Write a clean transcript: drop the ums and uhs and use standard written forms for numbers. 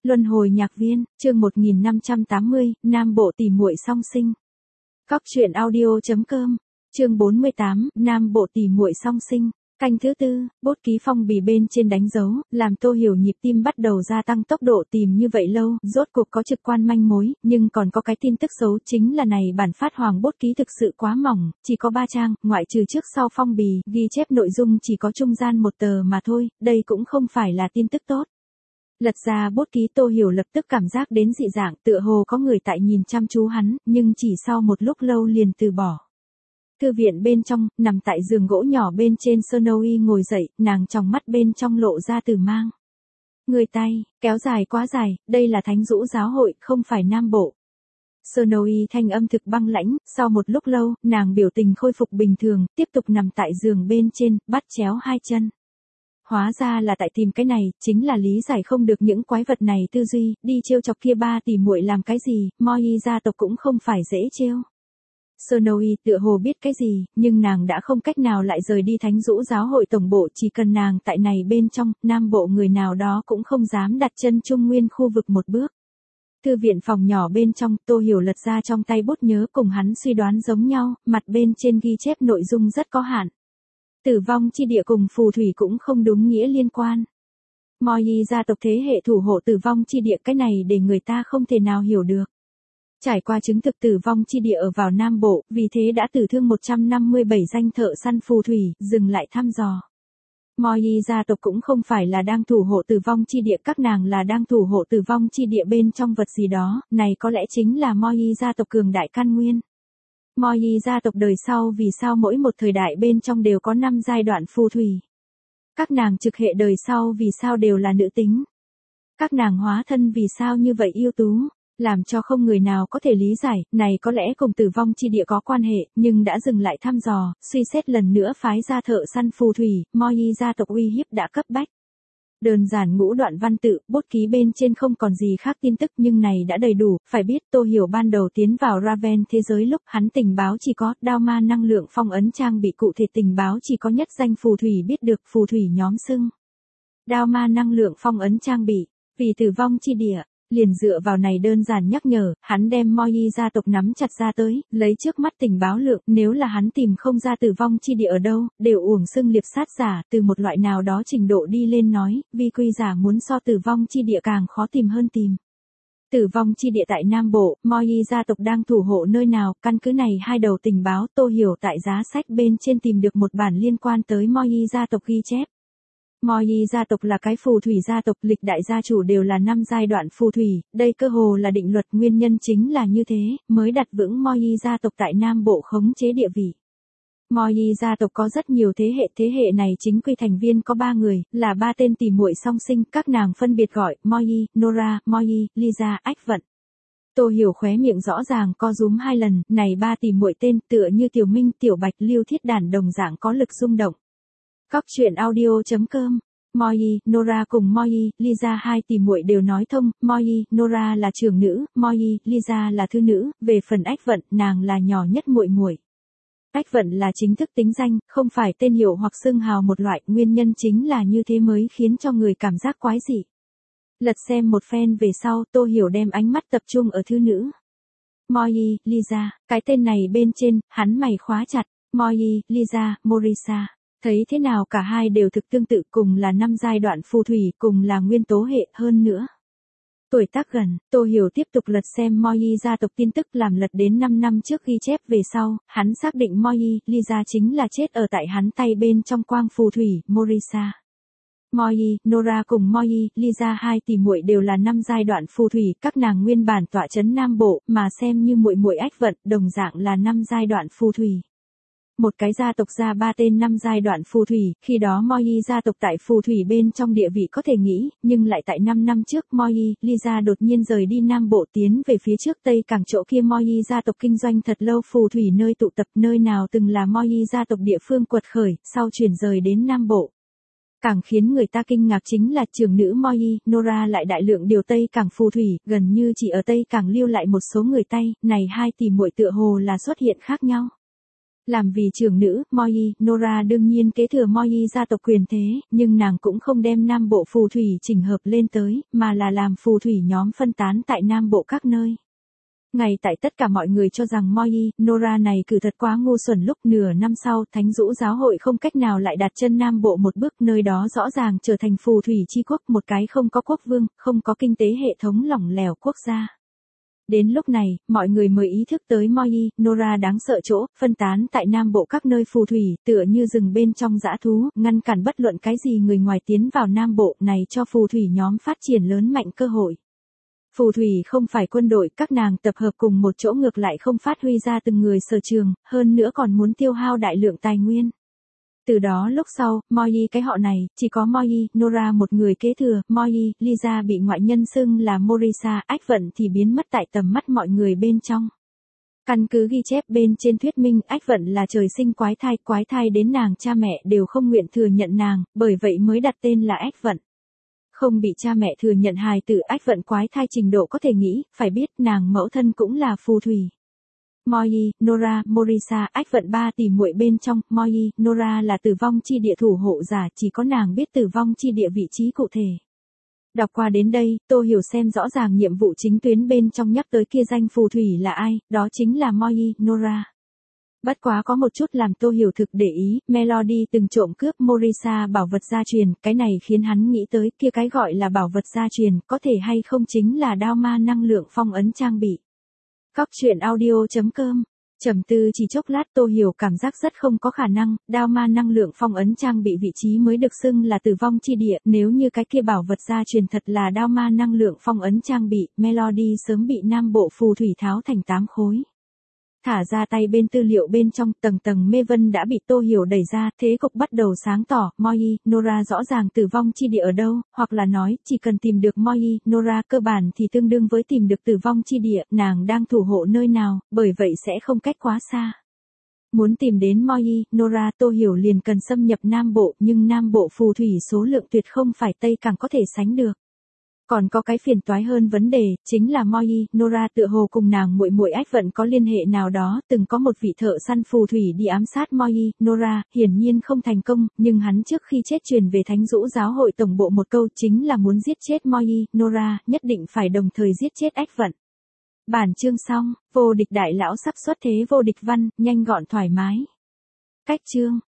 Luân hồi nhạc viên, chương 1580, Nam Bộ tỷ muội song sinh. Cóc truyện audio.com, chương 48, Nam Bộ tỷ muội song sinh. Canh thứ tư, bút ký phong bì bên trên đánh dấu, làm Tô Hiểu nhịp tim bắt đầu gia tăng tốc độ tìm như vậy lâu, rốt cuộc có trực quan manh mối, nhưng còn có cái tin tức xấu chính là này bản phát hoàng bút ký thực sự quá mỏng, chỉ có 3 trang, ngoại trừ trước sau phong bì, ghi chép nội dung chỉ có trung gian một tờ mà thôi, đây cũng không phải là tin tức tốt. Lật ra bút ký Tô Hiểu lập tức cảm giác đến dị dạng, tựa hồ có người tại nhìn chăm chú hắn, nhưng chỉ sau một lúc lâu liền từ bỏ. Thư viện bên trong, nằm tại giường gỗ nhỏ bên trên Snowy ngồi dậy, nàng trong mắt bên trong lộ ra tử mang. Người tay, kéo dài quá dài, đây là Thánh Dũ giáo hội, không phải Nam Bộ. Snowy thanh âm thực băng lãnh, sau một lúc lâu, nàng biểu tình khôi phục bình thường, tiếp tục nằm tại giường bên trên, bắt chéo hai chân. Hóa ra là tại tìm cái này, chính là lý giải không được những quái vật này tư duy, đi trêu chọc kia ba tỷ muội làm cái gì, Moi gia tộc cũng không phải dễ trêu. Snowy tựa hồ biết cái gì, nhưng nàng đã không cách nào lại rời đi Thánh Dũ giáo hội tổng bộ, chỉ cần nàng tại này bên trong, Nam Bộ người nào đó cũng không dám đặt chân Trung Nguyên khu vực một bước. Thư viện phòng nhỏ bên trong, Tô Hiểu lật ra trong tay bút nhớ cùng hắn suy đoán giống nhau, mặt bên trên ghi chép nội dung rất có hạn. Tử vong chi địa cùng phù thủy cũng không đúng nghĩa liên quan. Moi gia tộc thế hệ thủ hộ tử vong chi địa, cái này để người ta không thể nào hiểu được. Trải qua chứng thực tử vong chi địa ở vào Nam Bộ, vì thế đã tử thương 157 danh thợ săn phù thủy, dừng lại thăm dò. Moi gia tộc cũng không phải là đang thủ hộ tử vong chi địa, các nàng là đang thủ hộ tử vong chi địa bên trong vật gì đó, này có lẽ chính là Moi gia tộc cường đại căn nguyên. Moi gia tộc đời sau vì sao mỗi một thời đại bên trong đều có 5 giai đoạn phù thủy. Các nàng trực hệ đời sau vì sao đều là nữ tính. Các nàng hóa thân vì sao như vậy ưu tú, làm cho không người nào có thể lý giải, này có lẽ cùng tử vong chi địa có quan hệ, nhưng đã dừng lại thăm dò, suy xét lần nữa phái ra thợ săn phù thủy, Moi gia tộc uy hiếp đã cấp bách. Đơn giản ngũ đoạn văn tự, bút ký bên trên không còn gì khác tin tức, nhưng này đã đầy đủ, phải biết Tô Hiểu ban đầu tiến vào Raven thế giới lúc hắn tình báo chỉ có đao ma năng lượng phong ấn trang bị, cụ thể tình báo chỉ có nhất danh phù thủy biết được, phù thủy nhóm xưng đao ma năng lượng phong ấn trang bị, vì tử vong chi địa. Liền dựa vào này đơn giản nhắc nhở, hắn đem Moi gia tộc nắm chặt ra tới, lấy trước mắt tình báo lượng, nếu là hắn tìm không ra tử vong chi địa ở đâu, đều uổng xưng liệp sát giả, từ một loại nào đó trình độ đi lên nói, vi quy giả muốn so tử vong chi địa càng khó tìm hơn tìm. Tử vong chi địa tại Nam Bộ, Moi gia tộc đang thủ hộ nơi nào, căn cứ này hai đầu tình báo, Tô Hiểu tại giá sách bên trên tìm được một bản liên quan tới Moi gia tộc ghi chép. Moi gia tộc là cái phù thủy gia tộc, lịch đại gia chủ đều là 5 giai đoạn phù thủy, đây cơ hồ là định luật, nguyên nhân chính là như thế, mới đặt vững Moi gia tộc tại Nam Bộ khống chế địa vị. Moi gia tộc có rất nhiều thế hệ này chính quy thành viên có 3 người, là 3 tên tỷ muội song sinh, các nàng phân biệt gọi, Moi, Nora, Moi, Lisa, Ách Vận. Tô Hiểu khóe miệng rõ ràng co rúm 2 lần, này 3 tỷ muội tên tựa như Tiểu Minh, Tiểu Bạch, Lưu Thiết Đản đồng dạng có lực rung động. Cóc truyện audio.com. Moi, Nora cùng Moi, Lisa hai tỷ muội đều nói thông, Moi, Nora là trưởng nữ, Moi, Lisa là thư nữ, về phần Ách Vận, nàng là nhỏ nhất muội muội. Ách Vận là chính thức tính danh, không phải tên hiệu hoặc xưng hào một loại, nguyên nhân chính là như thế mới khiến cho người cảm giác quái dị. Lật xem một phen về sau, Tô Hiểu đem ánh mắt tập trung ở thư nữ. Moi, Lisa, cái tên này bên trên, hắn mày khóa chặt, Moi, Lisa, Morisa. Thấy thế nào cả hai đều thực tương tự, cùng là 5 giai đoạn phù thủy, cùng là nguyên tố hệ, hơn nữa. Tuổi tác gần, Tô Hiểu tiếp tục lật xem Moi gia tộc tin tức, làm lật đến 5 năm trước ghi chép về sau, hắn xác định Moi, Lisa chính là chết ở tại hắn tay bên trong quang phù thủy, Morisa. Moi, Nora cùng Moi, Lisa hai tỷ muội đều là 5 giai đoạn phù thủy, các nàng nguyên bản tọa trấn Nam Bộ, mà xem như muội muội Ách Vận, đồng dạng là 5 giai đoạn phù thủy. Một cái gia tộc ra 3 tên 5 giai đoạn phù thủy, khi đó Moi gia tộc tại phù thủy bên trong địa vị có thể nghĩ, nhưng lại tại 5 năm trước Moi, Lisa đột nhiên rời đi Nam Bộ tiến về phía trước Tây Cảng, chỗ kia Moi gia tộc kinh doanh thật lâu, phù thủy nơi tụ tập, nơi nào từng là Moi gia tộc địa phương quật khởi, sau chuyển rời đến Nam Bộ. Càng khiến người ta kinh ngạc chính là trưởng nữ Moi, Nora lại đại lượng điều Tây Cảng phù thủy, gần như chỉ ở Tây Cảng lưu lại một số người Tây, này hai tỷ muội tựa hồ là xuất hiện khác nhau. Làm vì trưởng nữ, Moi, Nora đương nhiên kế thừa Moi gia tộc quyền thế, nhưng nàng cũng không đem Nam Bộ phù thủy chỉnh hợp lên tới, mà là làm phù thủy nhóm phân tán tại Nam Bộ các nơi. Ngay tại tất cả mọi người cho rằng Moi, Nora này cử thật quá ngu xuẩn lúc nửa năm sau, Thánh Dũ giáo hội không cách nào lại đặt chân Nam Bộ một bước, nơi đó rõ ràng trở thành phù thủy chi quốc, một cái không có quốc vương, không có kinh tế hệ thống lỏng lẻo quốc gia. Đến lúc này, mọi người mới ý thức tới Moi, Nora đáng sợ chỗ, phân tán tại Nam Bộ các nơi phù thủy, tựa như rừng bên trong dã thú, ngăn cản bất luận cái gì người ngoài tiến vào Nam Bộ này cho phù thủy nhóm phát triển lớn mạnh cơ hội. Phù thủy không phải quân đội, các nàng tập hợp cùng một chỗ ngược lại không phát huy ra từng người sở trường, hơn nữa còn muốn tiêu hao đại lượng tài nguyên. Từ đó lúc sau, Moi cái họ này, chỉ có Moi, Nora một người kế thừa, Moi, Lisa bị ngoại nhân xưng là Morisa, ách vận thì biến mất tại tầm mắt mọi người bên trong. Căn cứ ghi chép bên trên thuyết minh, ách vận là trời sinh quái thai đến nàng cha mẹ đều không nguyện thừa nhận nàng, bởi vậy mới đặt tên là ách vận. Không bị cha mẹ thừa nhận hài tử ách vận quái thai trình độ có thể nghĩ, phải biết nàng mẫu thân cũng là phù thủy. Moi, Nora, Morisa, ách vận ba tỷ muội bên trong, Moi, Nora là tử vong chi địa thủ hộ giả, chỉ có nàng biết tử vong chi địa vị trí cụ thể. Đọc qua đến đây, Tô Hiểu xem rõ ràng nhiệm vụ chính tuyến bên trong nhắc tới kia danh phù thủy là ai, đó chính là Moi, Nora. Bất quá có một chút làm Tô Hiểu thực để ý, Melody từng trộm cướp Morisa bảo vật gia truyền, cái này khiến hắn nghĩ tới kia cái gọi là bảo vật gia truyền, có thể hay không chính là đao ma năng lượng phong ấn trang bị. Góc truyện audio.com. Trầm tư chỉ chốc lát Tô Hiểu cảm giác rất không có khả năng, đao ma năng lượng phong ấn trang bị vị trí mới được xưng là tử vong chi địa, nếu như cái kia bảo vật gia truyền thật là đao ma năng lượng phong ấn trang bị, Melody sớm bị Nam Bộ phù thủy tháo thành 8 khối. Thả ra tay bên tư liệu bên trong, tầng tầng mê vân đã bị Tô Hiểu đẩy ra, thế cục bắt đầu sáng tỏ, Moi, Nora rõ ràng tử vong chi địa ở đâu, hoặc là nói, chỉ cần tìm được Moi, Nora cơ bản thì tương đương với tìm được tử vong chi địa, nàng đang thủ hộ nơi nào, bởi vậy sẽ không cách quá xa. Muốn tìm đến Moi, Nora, Tô Hiểu liền cần xâm nhập Nam Bộ, nhưng Nam Bộ phù thủy số lượng tuyệt không phải Tây càng có thể sánh được. Còn có cái phiền toái hơn vấn đề, chính là Moi, Nora tựa hồ cùng nàng muội muội ách vận có liên hệ nào đó, từng có một vị thợ săn phù thủy đi ám sát Moi, Nora, hiển nhiên không thành công, nhưng hắn trước khi chết truyền về Thánh Dũ giáo hội tổng bộ một câu chính là muốn giết chết Moi, Nora, nhất định phải đồng thời giết chết ách vận. Bản chương xong, vô địch đại lão sắp xuất thế vô địch văn, nhanh gọn thoải mái. Cách chương.